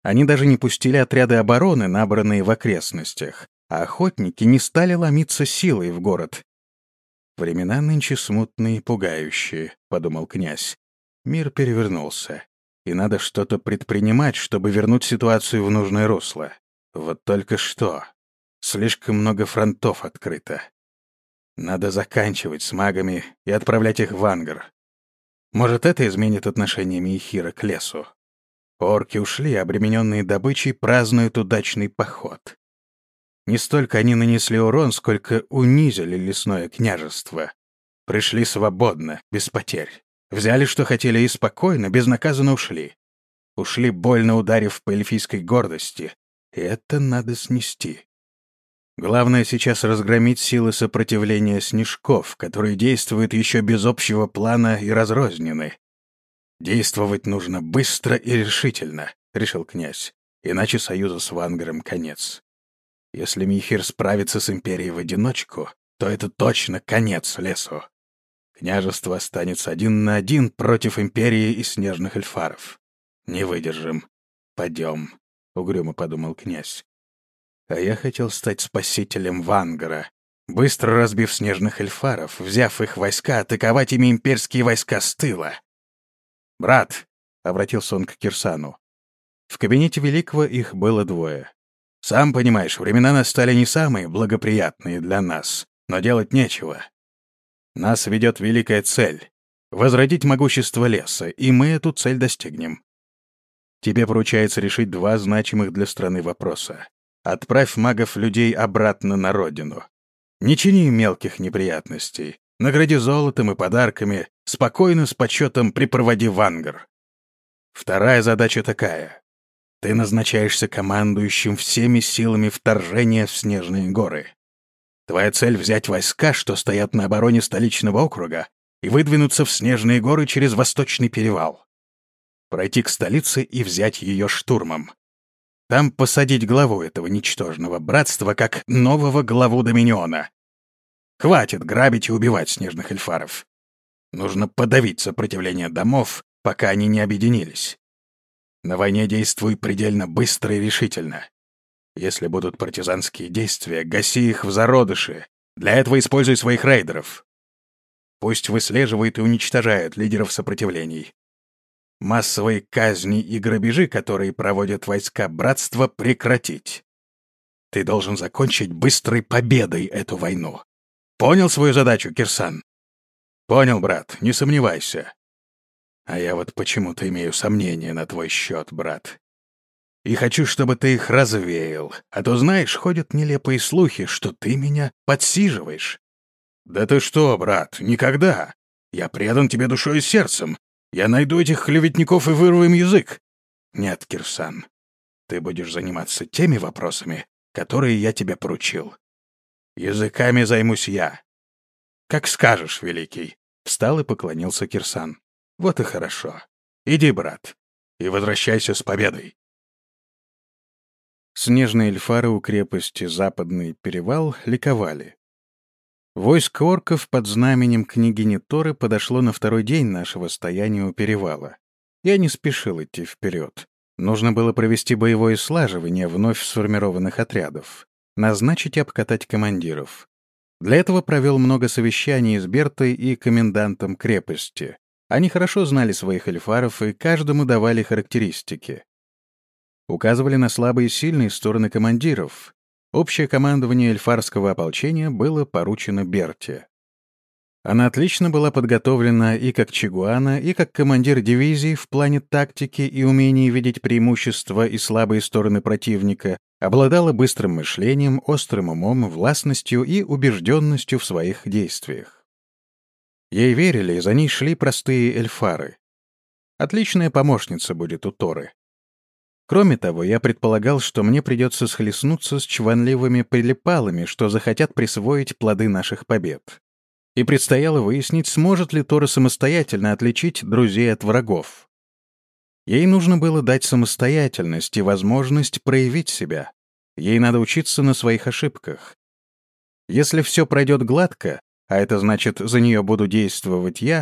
Они даже не пустили отряды обороны, набранные в окрестностях, а охотники не стали ломиться силой в город. «Времена нынче смутные и пугающие», — подумал князь. «Мир перевернулся, и надо что-то предпринимать, чтобы вернуть ситуацию в нужное русло. Вот только что. Слишком много фронтов открыто. Надо заканчивать с магами и отправлять их в Ангар. Может, это изменит отношение Мейхира к лесу. Орки ушли, обремененные добычей, празднуют удачный поход. Не столько они нанесли урон, сколько унизили лесное княжество. Пришли свободно, без потерь. Взяли, что хотели, и спокойно, безнаказанно ушли. Ушли, больно ударив по эльфийской гордости. И это надо снести. Главное сейчас разгромить силы сопротивления снежков, которые действуют еще без общего плана и разрознены. «Действовать нужно быстро и решительно», — решил князь. «Иначе союзу с Вангаром конец. Если Мейхир справится с Империей в одиночку, то это точно конец лесу. Княжество останется 1 на 1 против Империи и снежных эльфаров. Не выдержим. Пойдем», — угрюмо подумал князь. А я хотел стать спасителем Вангара, быстро разбив снежных эльфаров, взяв их войска, атаковать ими имперские войска с тыла. «Брат», — обратился он к Кирсану, — в кабинете Великого их было 2. «Сам понимаешь, времена настали не самые благоприятные для нас, но делать нечего. Нас ведет великая цель — возродить могущество леса, и мы эту цель достигнем. Тебе поручается решить 2 значимых для страны вопроса. Отправь магов-людей обратно на родину. Не чини им мелких неприятностей. Награди золотом и подарками, спокойно, с почетом припроводи в Ангар. Вторая задача такая. Ты назначаешься командующим всеми силами вторжения в Снежные горы. Твоя цель — взять войска, что стоят на обороне столичного округа, и выдвинуться в Снежные горы через Восточный перевал. Пройти к столице и взять ее штурмом. Там посадить главу этого ничтожного братства как нового главу Доминиона. Хватит грабить и убивать снежных эльфаров. Нужно подавить сопротивление домов, пока они не объединились. На войне действуй предельно быстро и решительно. Если будут партизанские действия, гаси их в зародыше. Для этого используй своих рейдеров. Пусть выслеживают и уничтожают лидеров сопротивлений. Массовые казни и грабежи, которые проводят войска братства, прекратить. Ты должен закончить быстрой победой эту войну. Понял свою задачу, Кирсан? Понял, брат, не сомневайся. А я вот почему-то имею сомнения на твой счет, брат. И хочу, чтобы ты их развеял. А то, знаешь, ходят нелепые слухи, что ты меня подсиживаешь. Да ты что, брат, никогда. Я предан тебе душой и сердцем. Я найду этих клеветников и вырву им язык. Нет, Кирсан, ты будешь заниматься теми вопросами, которые я тебе поручил. Языками займусь я. Как скажешь, Великий. Встал и поклонился Кирсан. Вот и хорошо. Иди, брат, и возвращайся с победой. Снежные эльфары у крепости Западный перевал ликовали. Войско орков под знаменем княгини Торы подошло на 2-й день нашего стояния у перевала. Я не спешил идти вперед. Нужно было провести боевое слаживание вновь сформированных отрядов, назначить и обкатать командиров. Для этого провел много совещаний с Бертой и комендантом крепости. Они хорошо знали своих эльфаров и каждому давали характеристики. Указывали на слабые и сильные стороны командиров. Общее командование эльфарского ополчения было поручено Берте. Она отлично была подготовлена и как чигуана, и как командир дивизии в плане тактики и умений видеть преимущества и слабые стороны противника, обладала быстрым мышлением, острым умом, властностью и убежденностью в своих действиях. Ей верили, и за ней шли простые эльфары. Отличная помощница будет у Торы. Кроме того, я предполагал, что мне придется схлестнуться с чванливыми прилипалами, что захотят присвоить плоды наших побед. И предстояло выяснить, сможет ли Тора самостоятельно отличить друзей от врагов. Ей нужно было дать самостоятельность и возможность проявить себя. Ей надо учиться на своих ошибках. Если все пройдет гладко, а это значит, за нее буду действовать я,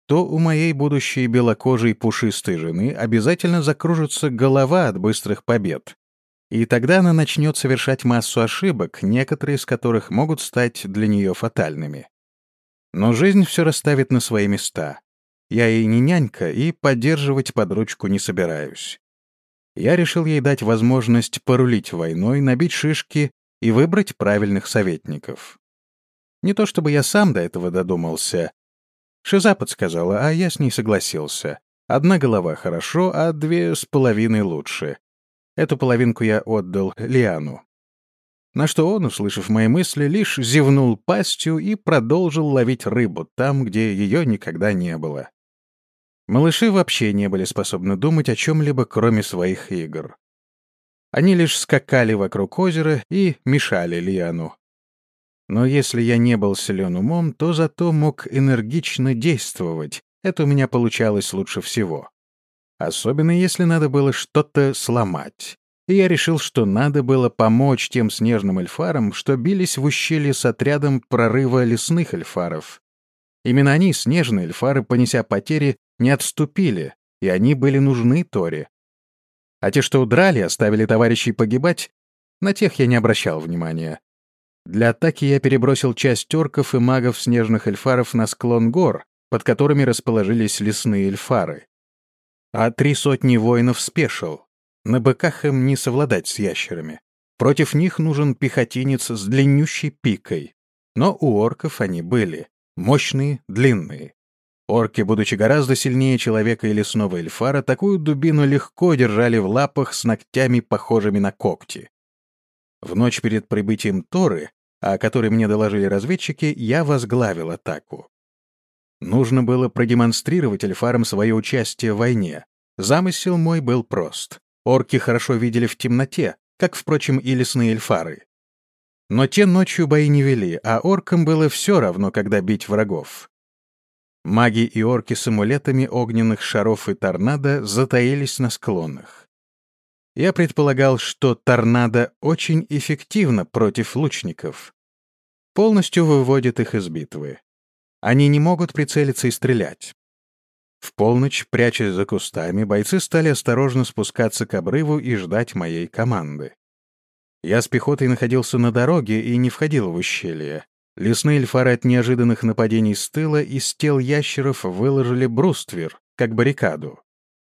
то у моей будущей белокожей пушистой жены обязательно закружится голова от быстрых побед. И тогда она начнет совершать массу ошибок, некоторые из которых могут стать для нее фатальными. Но жизнь все расставит на свои места. Я ей не нянька и поддерживать под ручку не собираюсь. Я решил ей дать возможность порулить войной, набить шишки и выбрать правильных советников. Не то чтобы я сам до этого додумался. Шиза подсказала, а я с ней согласился. Одна голова хорошо, а 2,5 лучше. Эту половинку я отдал Лиану. На что он, услышав мои мысли, лишь зевнул пастью и продолжил ловить рыбу там, где ее никогда не было. Малыши вообще не были способны думать о чем-либо, кроме своих игр. Они лишь скакали вокруг озера и мешали Лиану. Но если я не был силен умом, то зато мог энергично действовать. Это у меня получалось лучше всего. Особенно если надо было что-то сломать. И я решил, что надо было помочь тем снежным эльфарам, что бились в ущелье с отрядом прорыва лесных эльфаров. Именно они, снежные эльфары, понеся потери, не отступили, и они были нужны Торе. А те, что удрали, оставили товарищей погибать, на тех я не обращал внимания. Для атаки я перебросил часть орков и магов снежных эльфаров на склон гор, под которыми расположились лесные эльфары. А 300 воинов спешил. На быках им не совладать с ящерами. Против них нужен пехотинец с длиннющей пикой. Но у орков они были. Мощные, длинные. Орки, будучи гораздо сильнее человека и лесного эльфара, такую дубину легко держали в лапах с ногтями, похожими на когти. В ночь перед прибытием Торы, о которой мне доложили разведчики, я возглавил атаку. Нужно было продемонстрировать эльфарам свое участие в войне. Замысел мой был прост. Орки хорошо видели в темноте, как, впрочем, и лесные эльфары. Но те ночью бои не вели, а оркам было все равно, когда бить врагов. Маги и орки с амулетами огненных шаров и торнадо затаились на склонах. Я предполагал, что торнадо очень эффективно против лучников. Полностью выводит их из битвы. Они не могут прицелиться и стрелять. В полночь, прячась за кустами, бойцы стали осторожно спускаться к обрыву и ждать моей команды. Я с пехотой находился на дороге и не входил в ущелье. Лесные эльфары от неожиданных нападений с тыла из тел ящеров выложили бруствер, как баррикаду.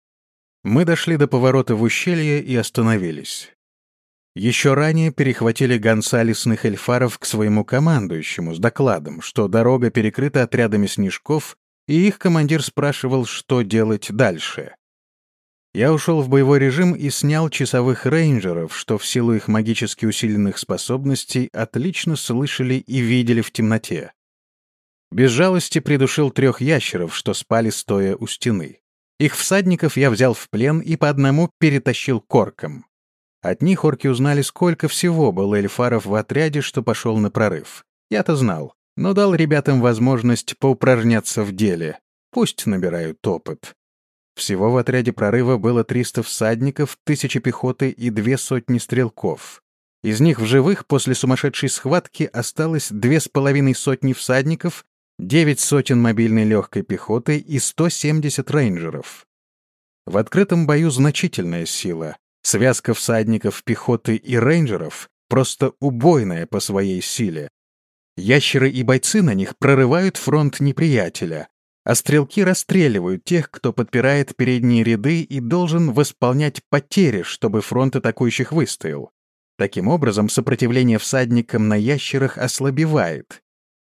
Мы дошли до поворота в ущелье и остановились. Еще ранее перехватили гонца лесных эльфаров к своему командующему с докладом, что дорога перекрыта отрядами снежков, и их командир спрашивал, что делать дальше. Я ушел в боевой режим и снял часовых рейнджеров, что в силу их магически усиленных способностей отлично слышали и видели в темноте. Без жалости придушил 3 ящеров, что спали стоя у стены. Их всадников я взял в плен и по одному перетащил к оркам. От них орки узнали, сколько всего было эльфаров в отряде, что пошел на прорыв. Я-то знал, но дал ребятам возможность поупражняться в деле. Пусть набирают опыт. Всего в отряде прорыва было 300 всадников, 1000 пехоты и 200 стрелков. Из них в живых после сумасшедшей схватки осталось 2,5 всадников, 9 сотен мобильной легкой пехоты и 170 рейнджеров. В открытом бою значительная сила. Связка всадников, пехоты и рейнджеров просто убойная по своей силе. Ящеры и бойцы на них прорывают фронт неприятеля, а стрелки расстреливают тех, кто подпирает передние ряды и должен восполнять потери, чтобы фронт атакующих выстоял. Таким образом, сопротивление всадникам на ящерах ослабевает,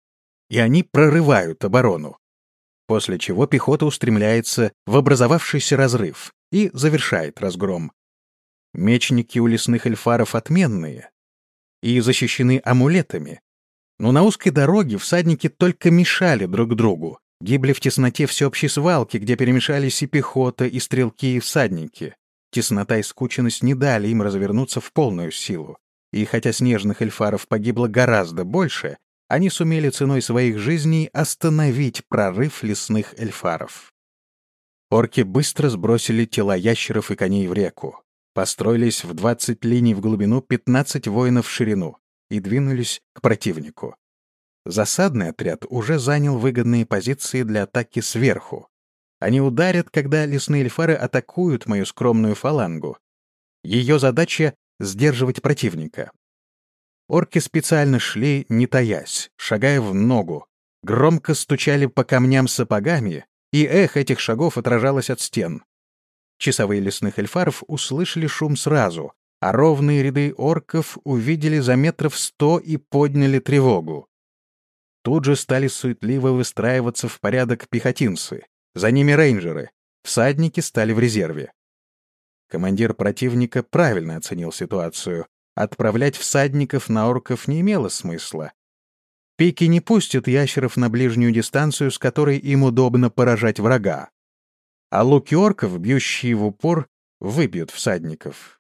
и они прорывают оборону. После чего пехота устремляется в образовавшийся разрыв и завершает разгром. Мечники у лесных эльфаров отменные и защищены амулетами. Но на узкой дороге всадники только мешали друг другу, гибли в тесноте всеобщей свалки, где перемешались и пехота, и стрелки, и всадники. Теснота и скученность не дали им развернуться в полную силу. И хотя снежных эльфаров погибло гораздо больше, они сумели ценой своих жизней остановить прорыв лесных эльфаров. Орки быстро сбросили тела ящеров и коней в реку, построились в 20 линий в глубину, 15 воинов в ширину и двинулись к противнику. Засадный отряд уже занял выгодные позиции для атаки сверху. Они ударят, когда лесные эльфары атакуют мою скромную фалангу. Ее задача — сдерживать противника. Орки специально шли, не таясь, шагая в ногу, громко стучали по камням сапогами, и эхо этих шагов отражалось от стен. Часовые лесных эльфаров услышали шум сразу, а ровные ряды орков увидели за метров 100 и подняли тревогу. Тут же стали суетливо выстраиваться в порядок пехотинцы, за ними рейнджеры, всадники стали в резерве. Командир противника правильно оценил ситуацию. Отправлять всадников на орков не имело смысла. Пики не пустят ящеров на ближнюю дистанцию, с которой им удобно поражать врага. А луки орков, бьющие в упор, выбьют всадников.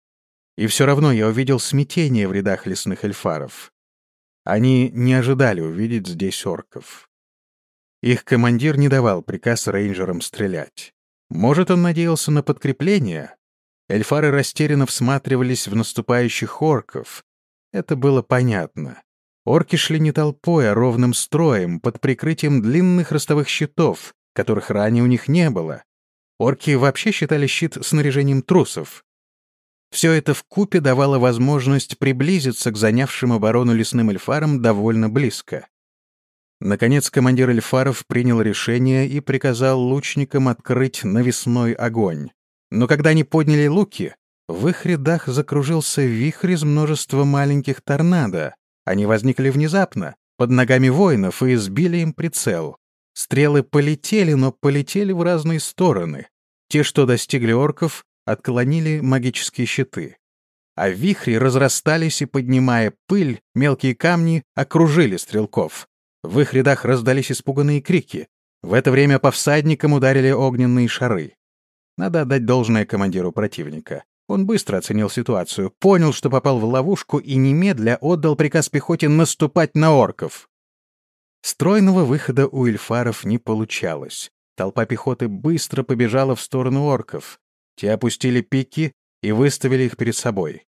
И все равно я увидел смятение в рядах лесных эльфаров. Они не ожидали увидеть здесь орков. Их командир не давал приказ рейнджерам стрелять. Может, он надеялся на подкрепление? Эльфары растерянно всматривались в наступающих орков. Это было понятно. Орки шли не толпой, а ровным строем, под прикрытием длинных ростовых щитов, которых ранее у них не было. Орки вообще считали щит снаряжением трусов. Все это вкупе давало возможность приблизиться к занявшим оборону лесным эльфарам довольно близко. Наконец командир эльфаров принял решение и приказал лучникам открыть навесной огонь. Но когда они подняли луки, в их рядах закружился вихрь из множества маленьких торнадо. Они возникли внезапно, под ногами воинов, и сбили им прицел. Стрелы полетели, но полетели в разные стороны. Те, что достигли орков, отклонили магические щиты. А вихри разрастались и, поднимая пыль, мелкие камни окружили стрелков. В их рядах раздались испуганные крики. В это время по всадникам ударили огненные шары. Надо отдать должное командиру противника. Он быстро оценил ситуацию, понял, что попал в ловушку, и немедля отдал приказ пехоте наступать на орков. Стройного выхода у эльфаров не получалось. Толпа пехоты быстро побежала в сторону орков. Те опустили пики и выставили их перед собой.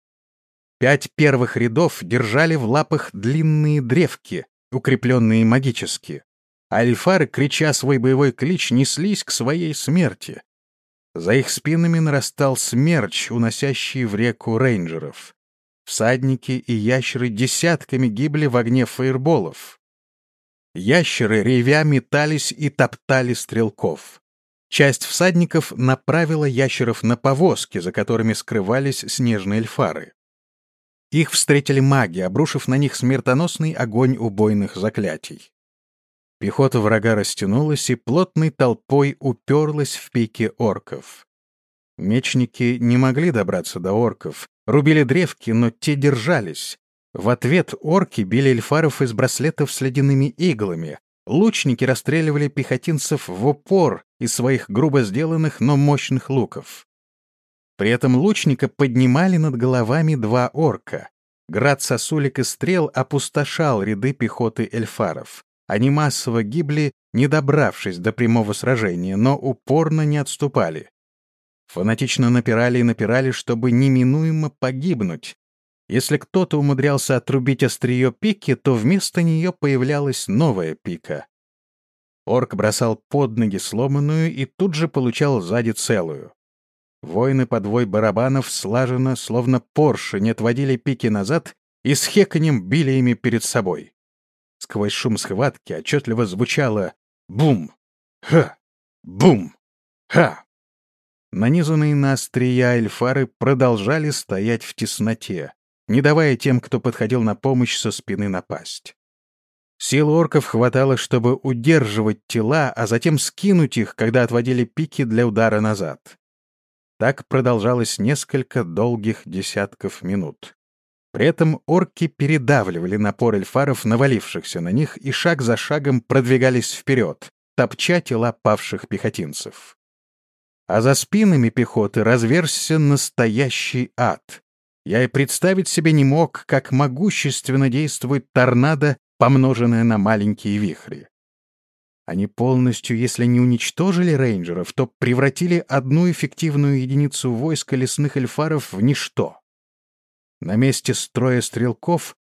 5 первых рядов держали в лапах длинные древки, укрепленные магически. А эльфары, крича свой боевой клич, неслись к своей смерти. За их спинами нарастал смерч, уносящий в реку рейнджеров. Всадники и ящеры десятками гибли в огне фаерболов. Ящеры, ревя, метались и топтали стрелков. Часть всадников направила ящеров на повозки, за которыми скрывались снежные эльфары. Их встретили маги, обрушив на них смертоносный огонь убойных заклятий. Пехота врага растянулась и плотной толпой уперлась в пики орков. Мечники не могли добраться до орков, рубили древки, но те держались. В ответ орки били эльфаров из браслетов с ледяными иглами. Лучники расстреливали пехотинцев в упор из своих грубо сделанных, но мощных луков. При этом лучника поднимали над головами 2 орка. Град сосулек и стрел опустошал ряды пехоты эльфаров. Они массово гибли, не добравшись до прямого сражения, но упорно не отступали. Фанатично напирали и напирали, чтобы неминуемо погибнуть. Если кто-то умудрялся отрубить острие пики, то вместо нее появлялась новая пика. Орк бросал под ноги сломанную и тут же получал сзади целую. Воины под вой барабанов слаженно, словно поршень, отводили пики назад и с хеканьем били ими перед собой. Сквозь шум схватки отчетливо звучало «бум! Ха! Бум! Ха!». Нанизанные на острия эльфары продолжали стоять в тесноте, не давая тем, кто подходил на помощь, со спины напасть. Сил орков хватало, чтобы удерживать тела, а затем скинуть их, когда отводили пики для удара назад. Так продолжалось несколько долгих десятков минут. При этом орки передавливали напор эльфаров, навалившихся на них, и шаг за шагом продвигались вперед, топча тела павших пехотинцев. А за спинами пехоты разверзся настоящий ад. Я и представить себе не мог, как могущественно действует торнадо, помноженное на маленькие вихри. Они полностью, если не уничтожили рейнджеров, то превратили одну эффективную единицу войска лесных эльфаров в ничто. На месте строя стрелков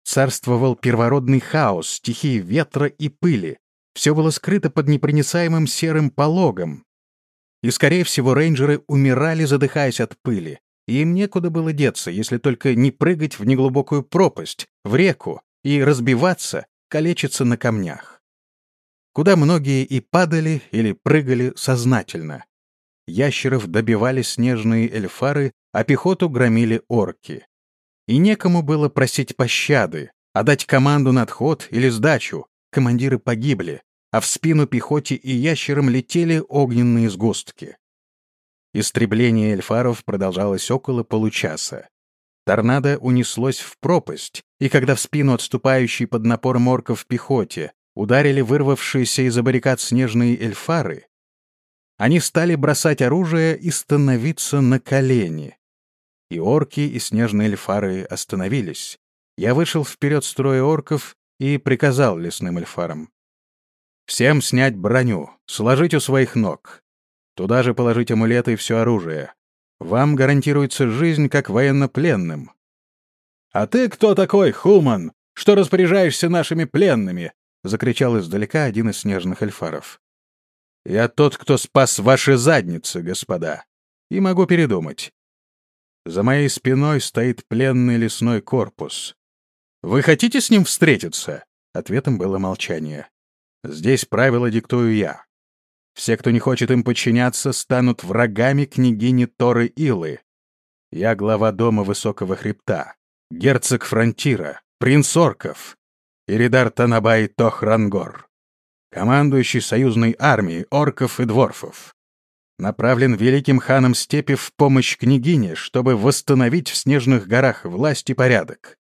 Царствовал первородный хаос, стихии ветра и пыли. Все было скрыто под непроницаемым серым пологом. И, скорее всего, рейнджеры умирали, задыхаясь от пыли. И им некуда было деться, если только не прыгать в неглубокую пропасть, в реку, и разбиваться, калечиться на камнях. Куда многие и падали или прыгали сознательно. Ящеров добивали снежные эльфары, а пехоту громили орки. И некому было просить пощады, отдать команду на отход или сдачу. Командиры погибли, а в спину пехоте и ящерам летели огненные сгустки. Истребление эльфаров продолжалось около получаса. Торнадо унеслось в пропасть, и когда в спину отступающей под напором орков пехоте ударили вырвавшиеся из-за баррикад снежные эльфары, они стали бросать оружие и становиться на колени. И орки, и снежные эльфары остановились. Я вышел вперед строя орков и приказал лесным эльфарам: «Всем снять броню, сложить у своих ног. Туда же положить амулеты и все оружие. Вам гарантируется жизнь как военнопленным». «А ты кто такой, Хуман, что распоряжаешься нашими пленными?» — закричал издалека один из снежных эльфаров. «Я тот, кто спас ваши задницы, господа, и могу передумать. За моей спиной стоит пленный лесной корпус. Вы хотите с ним встретиться?» Ответом было молчание. «Здесь правила диктую я. Все, кто не хочет им подчиняться, станут врагами княгини Торы Илы. Я глава дома Высокого Хребта, герцог Фронтира, принц орков, Иридар Танабай Тохрангор, командующий союзной армией орков и дворфов. Направлен великим ханом степи в помощь княгине, чтобы восстановить в снежных горах власть и порядок.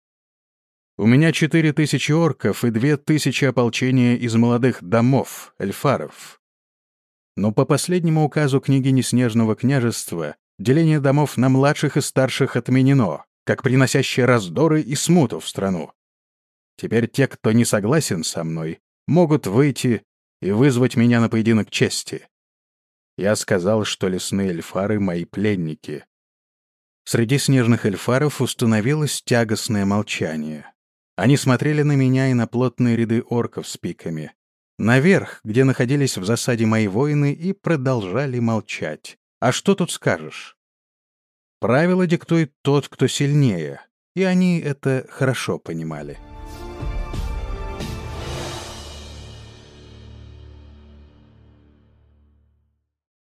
У меня 4000 орков и 2000 ополчения из молодых домов, эльфаров. Но по последнему указу княгини Снежного княжества деление домов на младших и старших отменено, как приносящее раздоры и смуту в страну. Теперь те, кто не согласен со мной, могут выйти и вызвать меня на поединок чести. Я сказал, что лесные эльфары — мои пленники». Среди снежных эльфаров установилось тягостное молчание. Они смотрели на меня и на плотные ряды орков с пиками. Наверх, где находились в засаде мои воины, и продолжали молчать. А что тут скажешь? Правила диктует тот, кто сильнее, и они это хорошо понимали.